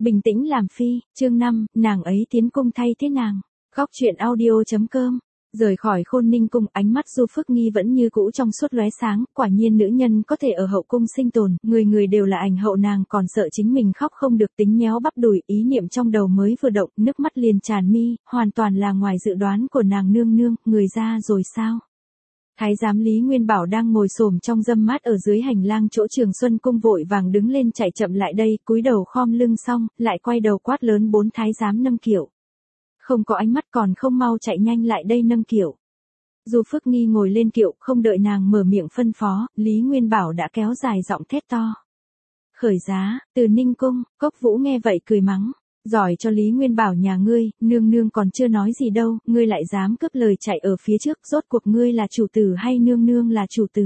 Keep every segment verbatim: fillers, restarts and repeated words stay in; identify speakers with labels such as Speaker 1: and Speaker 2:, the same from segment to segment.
Speaker 1: Bình tĩnh làm phi, chương năm, nàng ấy tiến cung thay thế nàng. Góc truyện audio.com. Rời khỏi Khôn Ninh cung, ánh mắt Du Phước Nghi vẫn như cũ trong suốt lóe sáng, quả nhiên nữ nhân có thể ở hậu cung sinh tồn, người người đều là ảnh hậu, nàng còn sợ chính mình khóc không được, tính méo bắp đùi, ý niệm trong đầu mới vừa động, nước mắt liền tràn mi, hoàn toàn là ngoài dự đoán của nàng. Nương nương, người ra rồi sao? Thái giám Lý Nguyên Bảo đang ngồi xổm trong râm mát ở dưới hành lang chỗ Trường Xuân cung vội vàng đứng lên chạy chậm lại đây, cúi đầu khom lưng xong, lại quay đầu quát lớn bốn thái giám nâng kiệu. Không có ánh mắt còn không mau chạy nhanh lại đây nâng kiệu. Du Phước Nghi ngồi lên kiệu, không đợi nàng mở miệng phân phó, Lý Nguyên Bảo đã kéo dài giọng thét to. Khởi giá, từ Ninh cung. Cốc Vũ nghe vậy cười mắng. Giỏi cho Lý Nguyên Bảo nhà ngươi, nương nương còn chưa nói gì đâu, ngươi lại dám cướp lời chạy ở phía trước, rốt cuộc ngươi là chủ tử hay nương nương là chủ tử?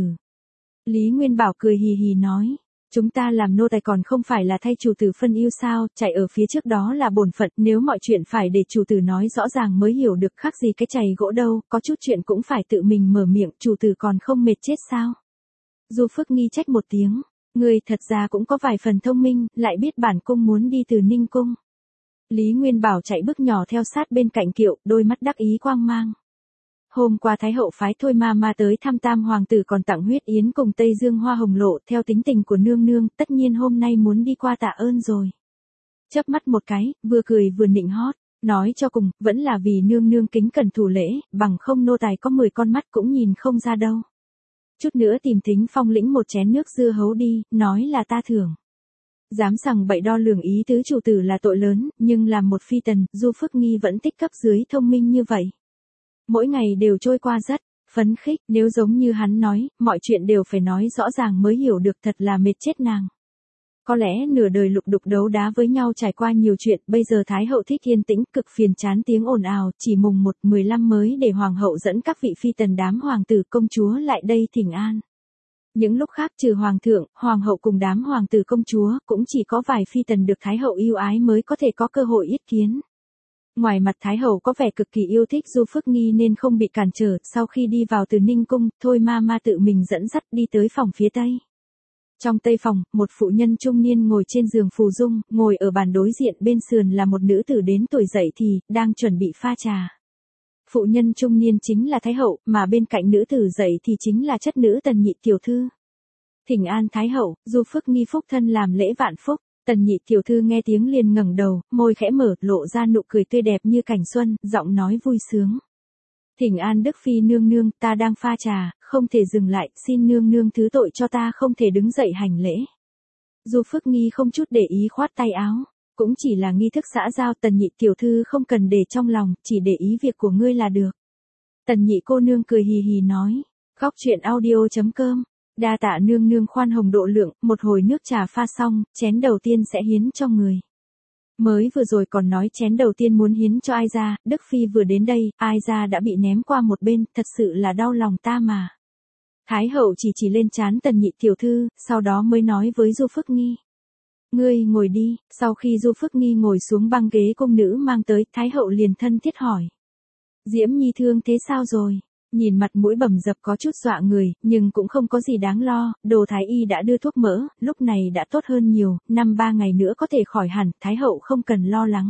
Speaker 1: Lý Nguyên Bảo cười hì hì nói, chúng ta làm nô tài còn không phải là thay chủ tử phân ưu sao, chạy ở phía trước đó là bổn phận, nếu mọi chuyện phải để chủ tử nói rõ ràng mới hiểu được, khác gì cái chày gỗ đâu, có chút chuyện cũng phải tự mình mở miệng, chủ tử còn không mệt chết sao? Du Phước Nghi trách một tiếng, ngươi thật ra cũng có vài phần thông minh, lại biết bản cung muốn đi từ Ninh cung. Lý Nguyên Bảo chạy bước nhỏ theo sát bên cạnh kiệu, đôi mắt đắc ý quang mang. Hôm qua Thái hậu phái Thôi Ma Ma tới thăm Tam hoàng tử còn tặng huyết yến cùng Tây Dương hoa hồng lộ, theo tính tình của nương nương, tất nhiên hôm nay muốn đi qua tạ ơn rồi. Chớp mắt một cái, vừa cười vừa nịnh hót, nói cho cùng, vẫn là vì nương nương kính cẩn thủ lễ, bằng không nô tài có mười con mắt cũng nhìn không ra đâu. Chút nữa tìm Thính Phong lĩnh một chén nước dưa hấu đi, nói là ta thưởng. Dám rằng bậy đo lường ý tứ chủ tử là tội lớn, nhưng làm một phi tần, Du Phước Nghi vẫn tích cấp dưới thông minh như vậy. Mỗi ngày đều trôi qua rất phấn khích, nếu giống như hắn nói, mọi chuyện đều phải nói rõ ràng mới hiểu được, thật là mệt chết nàng. Có lẽ nửa đời lục đục đấu đá với nhau trải qua nhiều chuyện, bây giờ Thái hậu thích yên tĩnh, cực phiền chán tiếng ồn ào, chỉ mùng một mười lăm mới để hoàng hậu dẫn các vị phi tần đám hoàng tử công chúa lại đây thỉnh an. Những lúc khác trừ hoàng thượng, hoàng hậu cùng đám hoàng tử công chúa, cũng chỉ có vài phi tần được Thái hậu yêu ái mới có thể có cơ hội yết kiến. Ngoài mặt Thái hậu có vẻ cực kỳ yêu thích Du Phước Nghi nên không bị cản trở, sau khi đi vào từ Ninh cung, Thôi Ma Ma tự mình dẫn dắt đi tới phòng phía tây. Trong tây phòng, một phụ nhân trung niên ngồi trên giường phù dung, ngồi ở bàn đối diện bên sườn là một nữ tử đến tuổi dậy thì, đang chuẩn bị pha trà. Phụ nhân trung niên chính là Thái hậu, mà bên cạnh nữ tử dậy thì chính là chất nữ Tần Nhị tiểu thư. Thỉnh an Thái hậu, Du Phước Nghi phúc thân làm lễ vạn phúc. Tần Nhị tiểu thư nghe tiếng liền ngẩng đầu, môi khẽ mở, lộ ra nụ cười tươi đẹp như cảnh xuân, giọng nói vui sướng. Thỉnh an Đức phi nương nương, ta đang pha trà, không thể dừng lại, xin nương nương thứ tội cho ta không thể đứng dậy hành lễ. Du Phước Nghi không chút để ý khoát tay áo, cũng chỉ là nghi thức xã giao. Tần Nhị tiểu thư không cần để trong lòng, chỉ để ý việc của ngươi là được. Tần Nhị cô nương cười hì hì nói, góc truyện audio.com. Đa tạ nương nương khoan hồng độ lượng, một hồi nước trà pha xong, chén đầu tiên sẽ hiến cho người. Mới vừa rồi còn nói chén đầu tiên muốn hiến cho ai ra, Đức phi vừa đến đây, ai ra đã bị ném qua một bên, thật sự là đau lòng ta mà. Thái hậu chỉ chỉ lên trán Tần Nhị tiểu thư, sau đó mới nói với Du Phước Nghi. Ngươi ngồi đi. Sau khi Du Phước Nghi ngồi xuống băng ghế cung nữ mang tới, Thái hậu liền thân thiết hỏi. Diễm Nhi thương thế sao rồi? Nhìn mặt mũi bầm dập có chút dọa người, nhưng cũng không có gì đáng lo, Đồ Thái y đã đưa thuốc mỡ, lúc này đã tốt hơn nhiều, năm ba ngày nữa có thể khỏi hẳn, Thái hậu không cần lo lắng.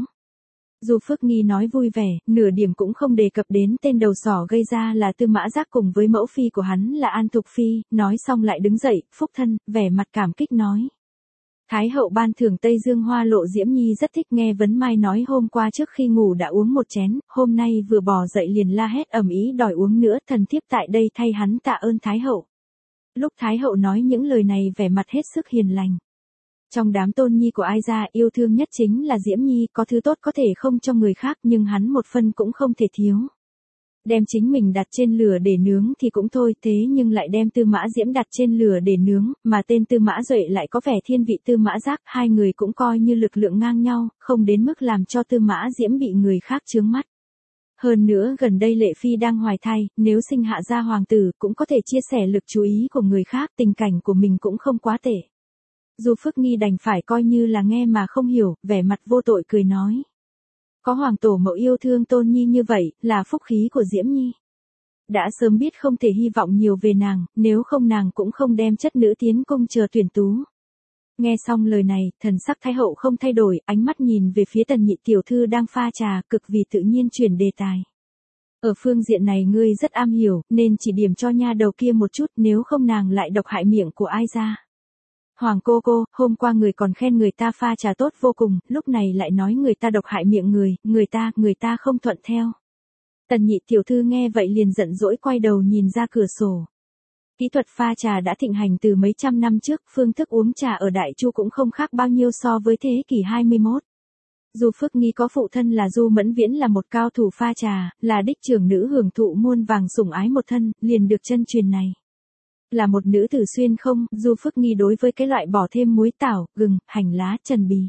Speaker 1: Du Phước Nghi nói vui vẻ, nửa điểm cũng không đề cập đến tên đầu sỏ gây ra là Tư Mã Giác cùng với mẫu phi của hắn là An Thục Phi, nói xong lại đứng dậy, phúc thân, vẻ mặt cảm kích nói. Thái hậu ban thưởng Tây Dương hoa lộ Diễm Nhi rất thích, nghe Vấn Mai nói hôm qua trước khi ngủ đã uống một chén, hôm nay vừa bò dậy liền la hét ầm ĩ đòi uống nữa, thần thiếp tại đây thay hắn tạ ơn Thái hậu. Lúc Thái hậu nói những lời này vẻ mặt hết sức hiền lành. Trong đám tôn nhi của ai ra, yêu thương nhất chính là Diễm Nhi, có thứ tốt có thể không cho người khác nhưng hắn một phân cũng không thể thiếu. Đem chính mình đặt trên lửa để nướng thì cũng thôi, thế nhưng lại đem Tư Mã Diễm đặt trên lửa để nướng, mà tên Tư Mã Duệ lại có vẻ thiên vị Tư Mã Giác, hai người cũng coi như lực lượng ngang nhau, không đến mức làm cho Tư Mã Diễm bị người khác chướng mắt. Hơn nữa gần đây Lệ Phi đang hoài thai, nếu sinh hạ ra hoàng tử cũng có thể chia sẻ lực chú ý của người khác, tình cảnh của mình cũng không quá tệ. Du Phước Nghi đành phải coi như là nghe mà không hiểu, vẻ mặt vô tội cười nói. Có hoàng tổ mẫu yêu thương tôn nhi như vậy, là phúc khí của Diễm Nhi. Đã sớm biết không thể hy vọng nhiều về nàng, nếu không nàng cũng không đem chất nữ tiến cung chờ tuyển tú. Nghe xong lời này, thần sắc Thái hậu không thay đổi, ánh mắt nhìn về phía Tần nhị tiểu thư đang pha trà, cực vì tự nhiên chuyển đề tài. Ở phương diện này ngươi rất am hiểu, nên chỉ điểm cho nha đầu kia một chút, nếu không nàng lại độc hại miệng của ai ra. Hoàng cô cô, hôm qua người còn khen người ta pha trà tốt vô cùng, lúc này lại nói người ta độc hại miệng người, người ta, người ta không thuận theo. Tần nhị tiểu thư nghe vậy liền giận dỗi quay đầu nhìn ra cửa sổ. Kỹ thuật pha trà đã thịnh hành từ mấy trăm năm trước, phương thức uống trà ở Đại Chu cũng không khác bao nhiêu so với thế kỷ hai mươi mốt. Du Phước Nghi có phụ thân là Du Mẫn Viễn là một cao thủ pha trà, là đích trưởng nữ hưởng thụ muôn vàng sủng ái một thân, liền được chân truyền này. Là một nữ tử xuyên không, Du Phước Nghi đối với cái loại bỏ thêm muối tảo, gừng, hành lá, trần bì,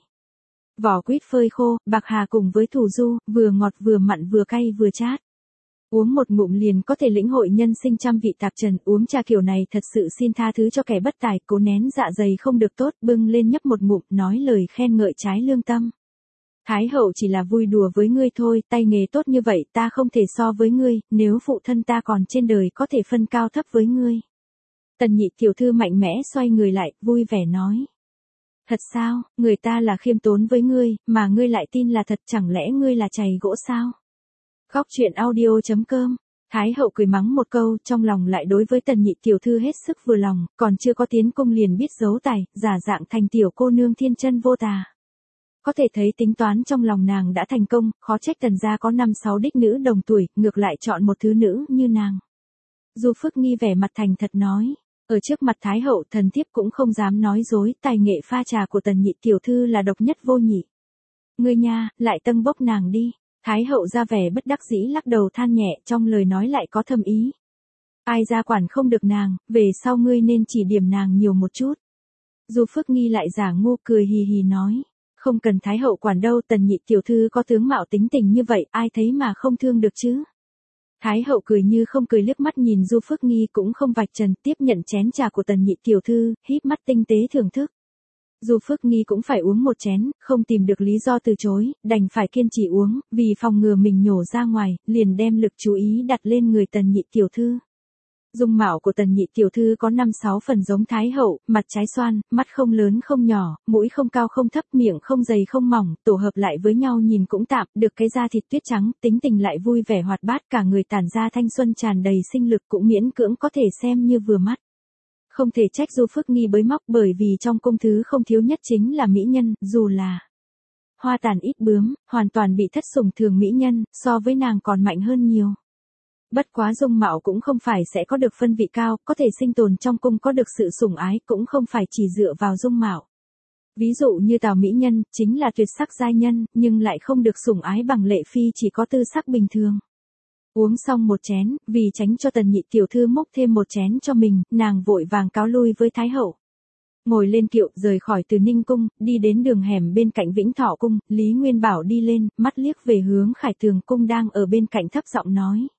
Speaker 1: vỏ quýt phơi khô, bạc hà cùng với thủ du, vừa ngọt vừa mặn vừa cay vừa chát. Uống một ngụm liền có thể lĩnh hội nhân sinh trăm vị tạp trần, uống trà kiểu này thật sự xin tha thứ cho kẻ bất tài, cố nén dạ dày không được tốt, bưng lên nhấp một ngụm, nói lời khen ngợi trái lương tâm. Thái hậu chỉ là vui đùa với ngươi thôi, tay nghề tốt như vậy ta không thể so với ngươi, nếu phụ thân ta còn trên đời có thể phân cao thấp với ngươi. Tần nhị tiểu thư mạnh mẽ xoay người lại, vui vẻ nói. Thật sao, người ta là khiêm tốn với ngươi, mà ngươi lại tin là thật, chẳng lẽ ngươi là chày gỗ sao? Góc truyện audio chấm com. Thái hậu cười mắng một câu, trong lòng lại đối với tần nhị tiểu thư hết sức vừa lòng, còn chưa có tiến cung liền biết giấu tài, giả dạng thành tiểu cô nương thiên chân vô tà. Có thể thấy tính toán trong lòng nàng đã thành công, khó trách tần gia có năm sáu đích nữ đồng tuổi, ngược lại chọn một thứ nữ như nàng. Du Phước Nghi vẻ mặt thành thật nói, ở trước mặt Thái hậu thần thiếp cũng không dám nói dối, tài nghệ pha trà của tần nhị tiểu thư là độc nhất vô nhị. Ngươi nha, lại tâng bốc nàng đi. Thái hậu ra vẻ bất đắc dĩ lắc đầu than nhẹ, trong lời nói lại có thâm ý. Ai ra quản không được nàng, về sau ngươi nên chỉ điểm nàng nhiều một chút. Du Phước Nghi lại giả ngu cười hì hì nói, không cần Thái hậu quản đâu, tần nhị tiểu thư có tướng mạo tính tình như vậy, ai thấy mà không thương được chứ. Thái hậu cười như không cười liếc mắt nhìn Du Phước Nghi cũng không vạch trần, tiếp nhận chén trà của tần nhị tiểu thư, híp mắt tinh tế thưởng thức. Du Phước Nghi cũng phải uống một chén, không tìm được lý do từ chối, đành phải kiên trì uống, vì phòng ngừa mình nhổ ra ngoài, liền đem lực chú ý đặt lên người tần nhị tiểu thư. Dung mạo của tần nhị tiểu thư có năm sáu phần giống Thái hậu, mặt trái xoan, mắt không lớn không nhỏ, mũi không cao không thấp, miệng không dày không mỏng, tổ hợp lại với nhau nhìn cũng tạm, được cái da thịt tuyết trắng, tính tình lại vui vẻ hoạt bát, cả người tản ra thanh xuân tràn đầy sinh lực cũng miễn cưỡng có thể xem như vừa mắt. Không thể trách Du Phước Nghi bới móc, bởi vì trong cung thứ không thiếu nhất chính là mỹ nhân, dù là hoa tàn ít bướm, hoàn toàn bị thất sủng thường mỹ nhân, so với nàng còn mạnh hơn nhiều. Bất quá dung mạo cũng không phải sẽ có được phân vị cao, có thể sinh tồn trong cung có được sự sủng ái cũng không phải chỉ dựa vào dung mạo. Ví dụ như Tào mỹ nhân, chính là tuyệt sắc giai nhân, nhưng lại không được sủng ái bằng Lệ Phi chỉ có tư sắc bình thường. Uống xong một chén, vì tránh cho tần nhị tiểu thư múc thêm một chén cho mình, nàng vội vàng cáo lui với Thái hậu. Ngồi lên kiệu, rời khỏi Từ Ninh cung, đi đến đường hẻm bên cạnh Vĩnh Thọ cung, Lý Nguyên Bảo đi lên, mắt liếc về hướng Khải Tường cung đang ở bên cạnh thấp giọng nói.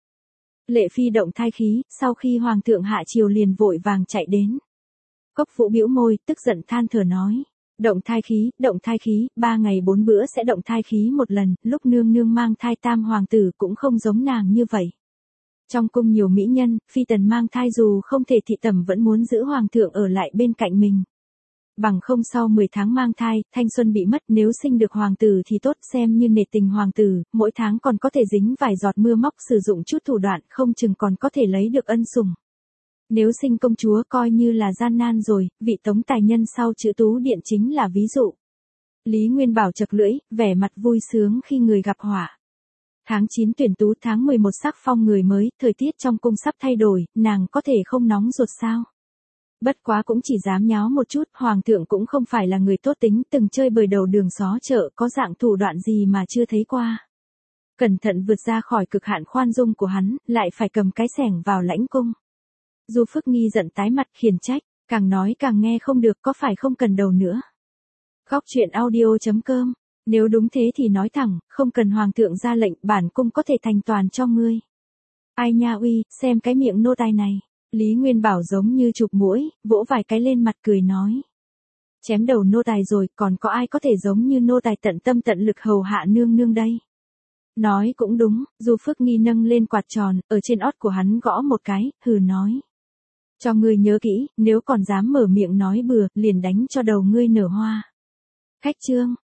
Speaker 1: Lệ Phi động thai khí, sau khi hoàng thượng hạ triều liền vội vàng chạy đến. Cốc Vũ bĩu môi, tức giận than thở nói. Động thai khí, động thai khí, ba ngày bốn bữa sẽ động thai khí một lần, lúc nương nương mang thai tam hoàng tử cũng không giống nàng như vậy. Trong cung nhiều mỹ nhân, phi tần mang thai dù không thể thị tẩm vẫn muốn giữ hoàng thượng ở lại bên cạnh mình. Bằng không sau mười tháng mang thai, thanh xuân bị mất, nếu sinh được hoàng tử thì tốt, xem như nể tình hoàng tử, mỗi tháng còn có thể dính vài giọt mưa móc, sử dụng chút thủ đoạn, không chừng còn có thể lấy được ân sủng. Nếu sinh công chúa coi như là gian nan rồi, vị tống tài nhân sau chữ Tú Điện chính là ví dụ. Lý Nguyên Bảo chật lưỡi, vẻ mặt vui sướng khi người gặp họa. Tháng chín tuyển tú, tháng mười một sắc phong người mới, thời tiết trong cung sắp thay đổi, nàng có thể không nóng ruột sao? Bất quá cũng chỉ dám nháo một chút, hoàng thượng cũng không phải là người tốt tính, từng chơi bời đầu đường xó chợ, có dạng thủ đoạn gì mà chưa thấy qua. Cẩn thận vượt ra khỏi cực hạn khoan dung của hắn, lại phải cầm cái xẻng vào lãnh cung. Du Phước Nghi giận tái mặt khiển trách, càng nói càng nghe không được, có phải không cần đầu nữa. Góc truyện audio chấm com, nếu đúng thế thì nói thẳng, không cần hoàng thượng ra lệnh, bản cung có thể thành toàn cho ngươi. Ai nha uy, xem cái miệng nô tài này. Lý Nguyên Bảo giống như chụp muỗi, vỗ vài cái lên mặt cười nói. Chém đầu nô tài rồi, còn có ai có thể giống như nô tài tận tâm tận lực hầu hạ nương nương đây. Nói cũng đúng, Du Phước Nghi nâng lên quạt tròn, ở trên ót của hắn gõ một cái, hừ nói. Cho ngươi nhớ kỹ, nếu còn dám mở miệng nói bừa, liền đánh cho đầu ngươi nở hoa. Khách trương,